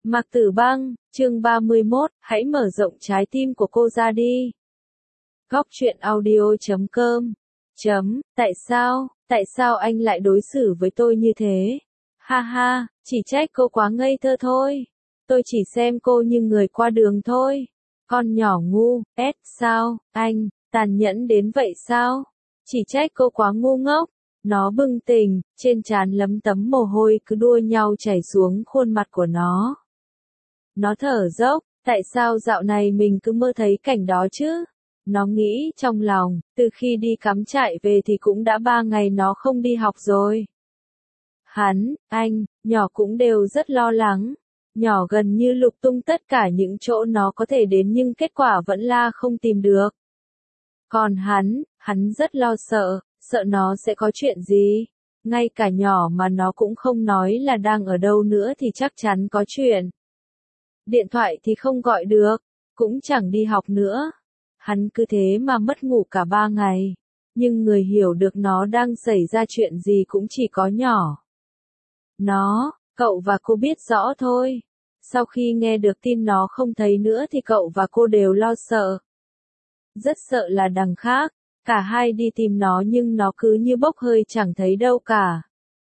Mạc Tử Băng, chương 31, hãy mở rộng trái tim của cô ra đi. Góc truyện audio.com Tại sao anh lại đối xử với tôi như thế? Ha ha, chỉ trách cô quá ngây thơ thôi. Tôi chỉ xem cô như người qua đường thôi. Con nhỏ ngu, sao, anh, tàn nhẫn đến vậy sao? Chỉ trách cô quá ngu ngốc. Nó bừng tỉnh, trên trán lấm tấm mồ hôi cứ đua nhau chảy xuống khuôn mặt của nó. Nó thở dốc, tại sao dạo này mình cứ mơ thấy cảnh đó chứ? Nó nghĩ trong lòng, từ khi đi cắm trại về thì cũng đã 3 ngày nó không đi học rồi. Anh, nhỏ cũng đều rất lo lắng. Nhỏ gần như lục tung tất cả những chỗ nó có thể đến nhưng kết quả vẫn là không tìm được. Còn hắn rất lo sợ nó sẽ có chuyện gì. Ngay cả nhỏ mà nó cũng không nói là đang ở đâu nữa thì chắc chắn có chuyện. Điện thoại thì không gọi được, cũng chẳng đi học nữa. Hắn cứ thế mà mất ngủ cả 3 ngày. Nhưng người hiểu được nó đang xảy ra chuyện gì cũng chỉ có nhỏ. Cậu và cô biết rõ thôi. Sau khi nghe được tin nó không thấy nữa thì cậu và cô đều lo sợ. Rất sợ là đằng khác, cả hai đi tìm nó nhưng nó cứ như bốc hơi chẳng thấy đâu cả.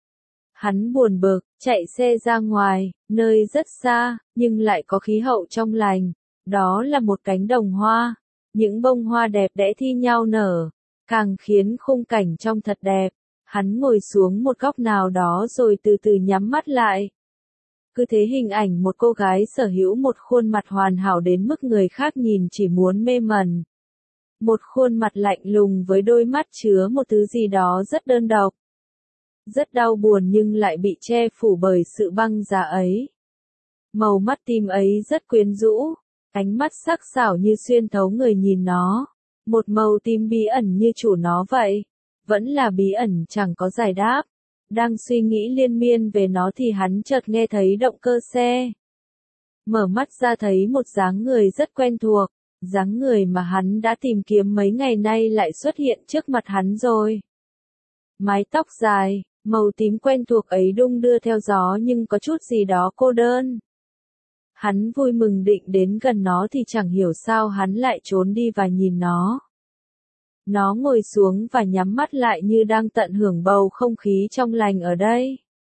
Hắn buồn bực, chạy xe ra ngoài, nơi rất xa, nhưng lại có khí hậu trong lành. Đó là một cánh đồng hoa. Những bông hoa đẹp đẽ thi nhau nở, càng khiến khung cảnh trông thật đẹp. Hắn ngồi xuống một góc nào đó rồi từ từ nhắm mắt lại. Cứ thế hình ảnh một cô gái sở hữu một khuôn mặt hoàn hảo đến mức người khác nhìn chỉ muốn mê mẩn. Một khuôn mặt lạnh lùng với đôi mắt chứa một thứ gì đó rất đơn độc. Rất đau buồn nhưng lại bị che phủ bởi sự băng giá ấy. Màu mắt tim ấy rất quyến rũ, ánh mắt sắc sảo như xuyên thấu người nhìn nó. Một màu tim bí ẩn như chủ nó vậy. Vẫn là bí ẩn chẳng có giải đáp. Đang suy nghĩ liên miên về nó thì hắn chợt nghe thấy động cơ xe. Mở mắt ra thấy một dáng người rất quen thuộc. Dáng người mà hắn đã tìm kiếm mấy ngày nay lại xuất hiện trước mặt hắn rồi. Mái tóc dài, màu tím quen thuộc ấy đung đưa theo gió nhưng có chút gì đó cô đơn. Hắn vui mừng định đến gần nó thì chẳng hiểu sao hắn lại trốn đi và nhìn nó. Nó ngồi xuống và nhắm mắt lại như đang tận hưởng bầu không khí trong lành ở đây.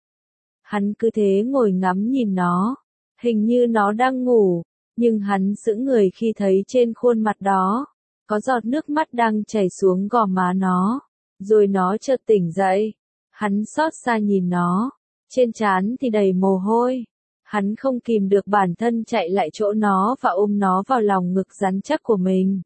Hắn cứ thế ngồi ngắm nhìn nó. Hình như nó đang ngủ, nhưng hắn sững người khi thấy trên khuôn mặt đó có giọt nước mắt đang chảy xuống gò má nó. Rồi nó chợt tỉnh dậy. Hắn xót xa nhìn nó. Trên trán thì đầy mồ hôi. Hắn không kìm được bản thân chạy lại chỗ nó và ôm nó vào lòng ngực rắn chắc của mình.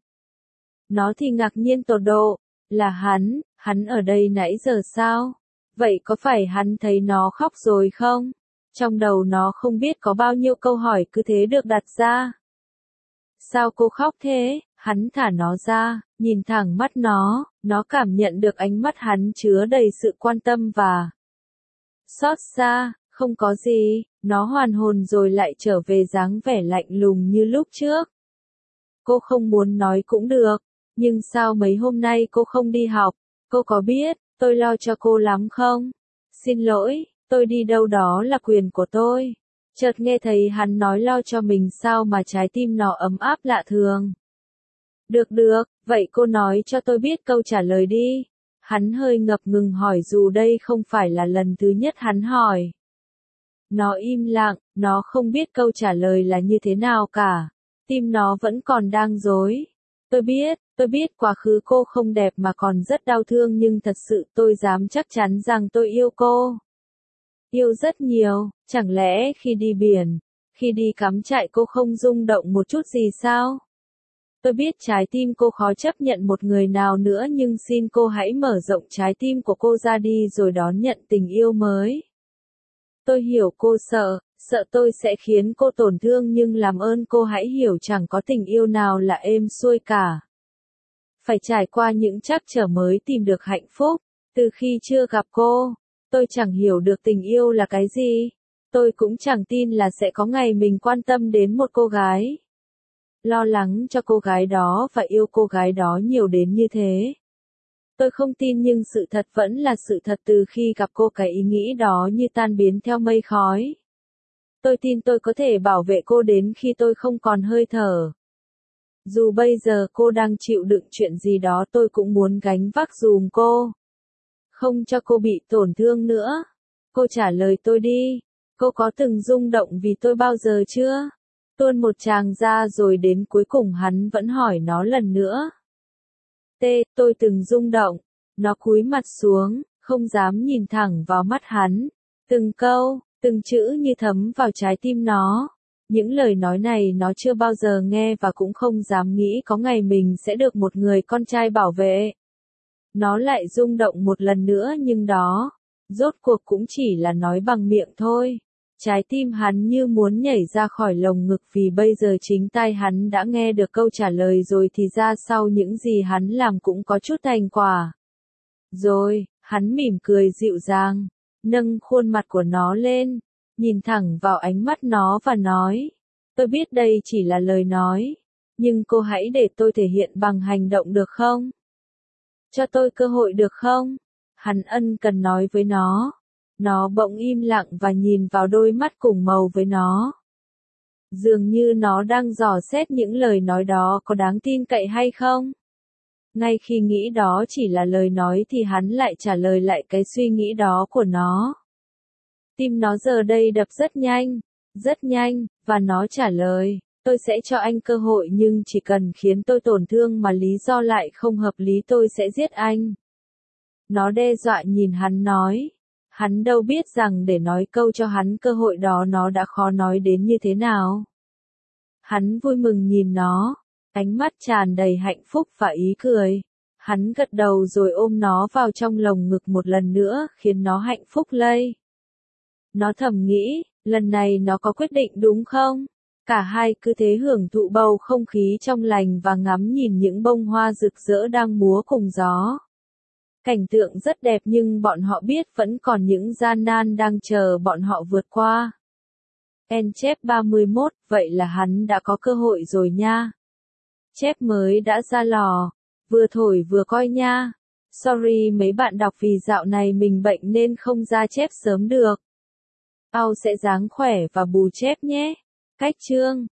Nó thì ngạc nhiên tột độ. Là hắn ở đây nãy giờ sao? Vậy có phải hắn thấy nó khóc rồi không? Trong đầu nó không biết có bao nhiêu câu hỏi cứ thế được đặt ra. Sao cô khóc thế? Hắn thả nó ra, nhìn thẳng mắt nó cảm nhận được ánh mắt hắn chứa đầy sự quan tâm và xót xa. Không có gì, nó hoàn hồn rồi lại trở về dáng vẻ lạnh lùng như lúc trước. Cô không muốn nói cũng được, nhưng sao mấy hôm nay cô không đi học? Cô có biết tôi lo cho cô lắm không? Xin lỗi, tôi đi đâu đó là quyền của tôi. Chợt nghe thấy hắn nói lo cho mình sao mà trái tim nó ấm áp lạ thường. Được, vậy cô nói cho tôi biết câu trả lời đi. Hắn hơi ngập ngừng hỏi dù đây không phải là lần thứ nhất hắn hỏi. Nó im lặng, nó không biết câu trả lời là như thế nào cả. Tim nó vẫn còn đang rối. Tôi biết quá khứ cô không đẹp mà còn rất đau thương nhưng thật sự tôi dám chắc chắn rằng tôi yêu cô. Yêu rất nhiều, chẳng lẽ khi đi biển, khi đi cắm trại cô không rung động một chút gì sao? Tôi biết trái tim cô khó chấp nhận một người nào nữa nhưng xin cô hãy mở rộng trái tim của cô ra đi rồi đón nhận tình yêu mới. Tôi hiểu cô sợ tôi sẽ khiến cô tổn thương nhưng làm ơn cô hãy hiểu chẳng có tình yêu nào là êm xuôi cả. Phải trải qua những trắc trở mới tìm được hạnh phúc. Từ khi chưa gặp cô, tôi chẳng hiểu được tình yêu là cái gì. Tôi cũng chẳng tin là sẽ có ngày mình quan tâm đến một cô gái. Lo lắng cho cô gái đó và yêu cô gái đó nhiều đến như thế. Tôi không tin nhưng sự thật vẫn là sự thật từ khi gặp cô cái ý nghĩ đó như tan biến theo mây khói. Tôi tin tôi có thể bảo vệ cô đến khi tôi không còn hơi thở. Dù bây giờ cô đang chịu đựng chuyện gì đó tôi cũng muốn gánh vác giùm cô. Không cho cô bị tổn thương nữa. Cô trả lời tôi đi. Cô có từng rung động vì tôi bao giờ chưa? Tuôn một tràng ra rồi đến cuối cùng hắn vẫn hỏi nó lần nữa. Tôi từng rung động. Nó cúi mặt xuống, không dám nhìn thẳng vào mắt hắn. Từng câu, từng chữ như thấm vào trái tim nó. Những lời nói này nó chưa bao giờ nghe và cũng không dám nghĩ có ngày mình sẽ được một người con trai bảo vệ. Nó lại rung động một lần nữa nhưng đó, rốt cuộc cũng chỉ là nói bằng miệng thôi. Trái tim hắn như muốn nhảy ra khỏi lồng ngực vì bây giờ chính tai hắn đã nghe được câu trả lời rồi thì ra sau những gì hắn làm cũng có chút thành quả. Rồi, hắn mỉm cười dịu dàng, nâng khuôn mặt của nó lên, nhìn thẳng vào ánh mắt nó và nói, tôi biết đây chỉ là lời nói, nhưng cô hãy để tôi thể hiện bằng hành động được không? Cho tôi cơ hội được không? Hắn ân cần nói với nó. Nó bỗng im lặng và nhìn vào đôi mắt cùng màu với nó. Dường như nó đang dò xét những lời nói đó có đáng tin cậy hay không. Ngay khi nghĩ đó chỉ là lời nói thì hắn lại trả lời lại cái suy nghĩ đó của nó. Tim nó giờ đây đập rất nhanh, và nó trả lời, tôi sẽ cho anh cơ hội nhưng chỉ cần khiến tôi tổn thương mà lý do lại không hợp lý tôi sẽ giết anh. Nó đe dọa nhìn hắn nói. Hắn đâu biết rằng để nói câu cho hắn cơ hội đó nó đã khó nói đến như thế nào. Hắn vui mừng nhìn nó, ánh mắt tràn đầy hạnh phúc và ý cười. Hắn gật đầu rồi ôm nó vào trong lồng ngực một lần nữa khiến nó hạnh phúc lây. Nó thầm nghĩ, lần này nó có quyết định đúng không? Cả hai cứ thế hưởng thụ bầu không khí trong lành và ngắm nhìn những bông hoa rực rỡ đang múa cùng gió. Cảnh tượng rất đẹp nhưng bọn họ biết vẫn còn những gian nan đang chờ bọn họ vượt qua. Chép 31, vậy là hắn đã có cơ hội rồi nha. Chép mới đã ra lò, vừa thổi vừa coi nha. Sorry mấy bạn đọc vì dạo này mình bệnh nên không ra chép sớm được. Ao sẽ ráng khỏe và bù chép nhé. Cách chương